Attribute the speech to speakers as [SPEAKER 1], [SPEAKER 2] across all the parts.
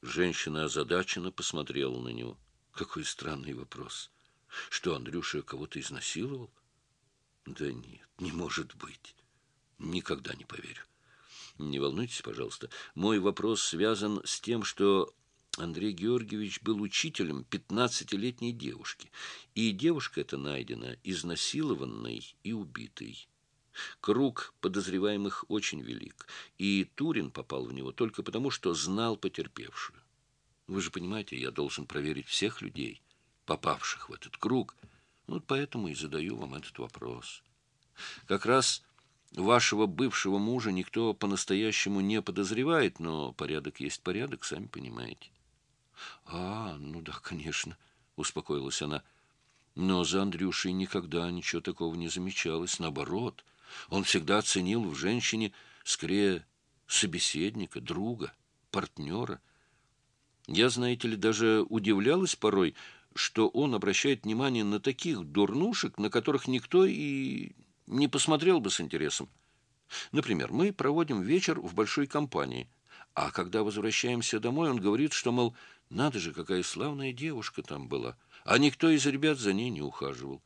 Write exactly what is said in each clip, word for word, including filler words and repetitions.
[SPEAKER 1] Женщина озадаченно посмотрела на него. Какой странный вопрос. Что, Андрюша кого-то изнасиловал? Да нет, не может быть. Никогда не поверю. Не волнуйтесь, пожалуйста. Мой вопрос связан с тем, что Андрей Георгиевич был учителем пятнадцатилетней девушки, и девушка эта найдена изнасилованной и убитой. Круг подозреваемых очень велик, и Турин попал в него только потому, что знал потерпевшую. Вы же понимаете, я должен проверить всех людей, попавших в этот круг. Вот поэтому и задаю вам этот вопрос. Как раз вашего бывшего мужа никто по-настоящему не подозревает, но порядок есть порядок, сами понимаете. — А, ну да, конечно, — успокоилась она. Но за Андрюшей никогда ничего такого не замечалось. Наоборот, он всегда ценил в женщине скорее собеседника, друга, партнера. Я, знаете ли, даже удивлялась порой, что он обращает внимание на таких дурнушек, на которых никто и не посмотрел бы с интересом. Например, мы проводим вечер в большой компании, а когда возвращаемся домой, он говорит, что, мол, надо же, какая славная девушка там была, а никто из ребят за ней не ухаживал.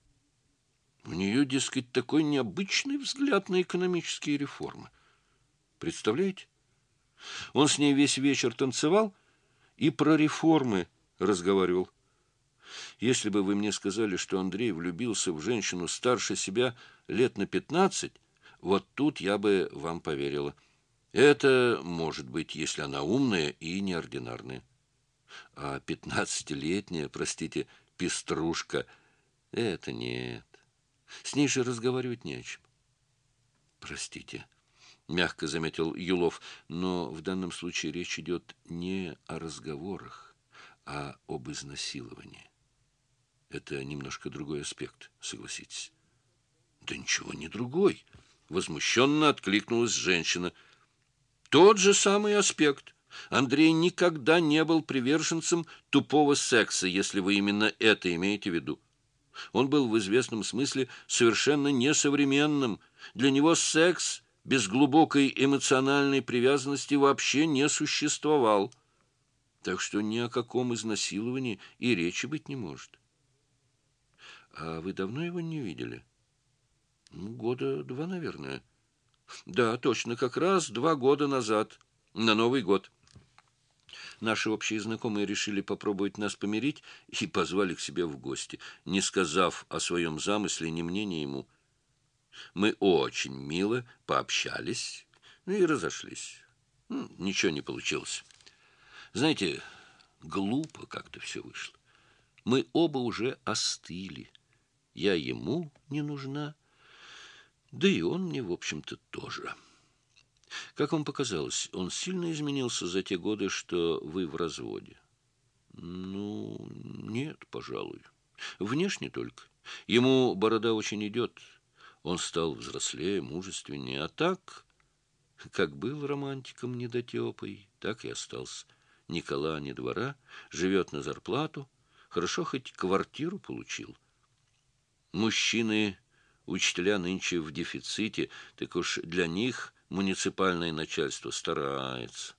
[SPEAKER 1] У нее, дескать, такой необычный взгляд на экономические реформы. Представляете? Он с ней весь вечер танцевал и про реформы разговаривал. Если бы вы мне сказали, что Андрей влюбился в женщину старше себя лет на пятнадцать, вот тут я бы вам поверила. Это может быть, если она умная и неординарная. А пятнадцатилетняя, простите, пеструшка, это нет. С ней же разговаривать не о чем. Простите, мягко заметил Юлов, но в данном случае речь идет не о разговорах, а об изнасиловании. Это немножко другой аспект, согласитесь. Да ничего не другой, возмущенно откликнулась женщина. Тот же самый аспект. Андрей никогда не был приверженцем тупого секса, если вы именно это имеете в виду. Он был в известном смысле совершенно несовременным. Для него секс без глубокой эмоциональной привязанности вообще не существовал. Так что ни о каком изнасиловании и речи быть не может. А вы давно его не видели? Ну, года два, наверное. Да, точно, как раз два года назад, на Новый год. Наши общие знакомые решили попробовать нас помирить и позвали к себе в гости, не сказав о своем замысле ни мне, ни ему. Мы очень мило пообщались и разошлись. Ну, ничего не получилось. Знаете, глупо как-то все вышло. Мы оба уже остыли. Я ему не нужна, да и он мне, в общем-то, тоже. Как вам показалось, он сильно изменился за те годы, что вы в разводе? Ну, нет, пожалуй. Внешне только. Ему борода очень идет. Он стал взрослее, мужественнее. А так, как был романтиком недотепой, так и остался. Ни кола, ни двора, живет на зарплату. Хорошо, хоть квартиру получил. Мужчины, учителя нынче в дефиците, так уж для них муниципальное начальство старается.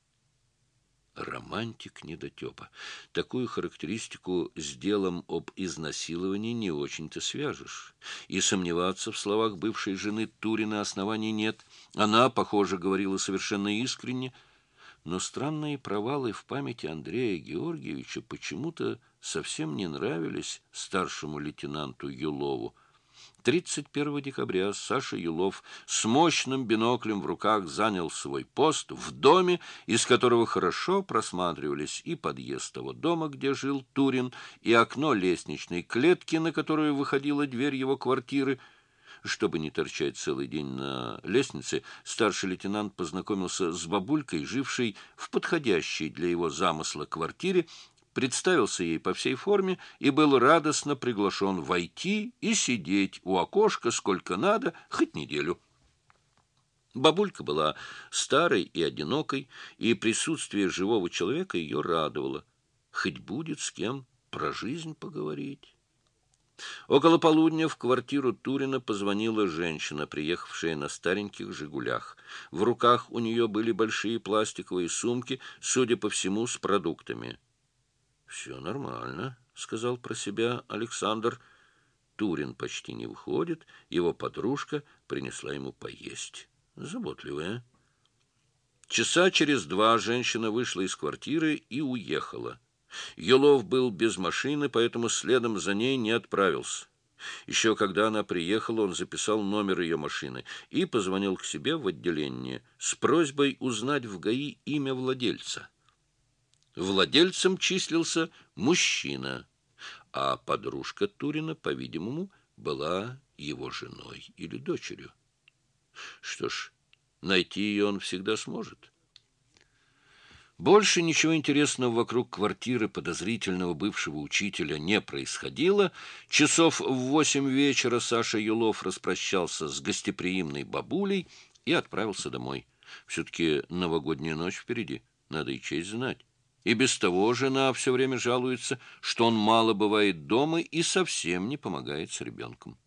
[SPEAKER 1] Романтик недотепа. Такую характеристику с делом об изнасиловании не очень-то свяжешь. И сомневаться в словах бывшей жены Турина оснований нет. Она, похоже, говорила совершенно искренне, но странные провалы в памяти Андрея Георгиевича почему-то совсем не нравились старшему лейтенанту Юлову. тридцать первого декабря Саша Юлов с мощным биноклем в руках занял свой пост в доме, из которого хорошо просматривались и подъезд того дома, где жил Турин, и окно лестничной клетки, на которую выходила дверь его квартиры. Чтобы не торчать целый день на лестнице, старший лейтенант познакомился с бабулькой, жившей в подходящей для его замысла квартире, представился ей по всей форме и был радостно приглашен войти и сидеть у окошка сколько надо, хоть неделю. Бабулька была старой и одинокой, и присутствие живого человека ее радовало. Хоть будет с кем про жизнь поговорить. Около полудня в квартиру Турина позвонила женщина, приехавшая на стареньких «Жигулях». В руках у нее были большие пластиковые сумки, судя по всему, с продуктами. «Все нормально», — сказал про себя Александр. Турин почти не выходит, его подружка принесла ему поесть. Заботливая. Часа через два женщина вышла из квартиры и уехала. Юлов был без машины, поэтому следом за ней не отправился. Еще когда она приехала, он записал номер ее машины и позвонил к себе в отделение с просьбой узнать в ГАИ имя владельца. Владельцем числился мужчина, а подружка Турина, по-видимому, была его женой или дочерью. Что ж, найти ее он всегда сможет. Больше ничего интересного вокруг квартиры подозрительного бывшего учителя не происходило. Часов в восемь вечера Саша Юлов распрощался с гостеприимной бабулей и отправился домой. Все-таки новогодняя ночь впереди, надо и честь знать. И без того жена все время жалуется, что он мало бывает дома и совсем не помогает с ребенком.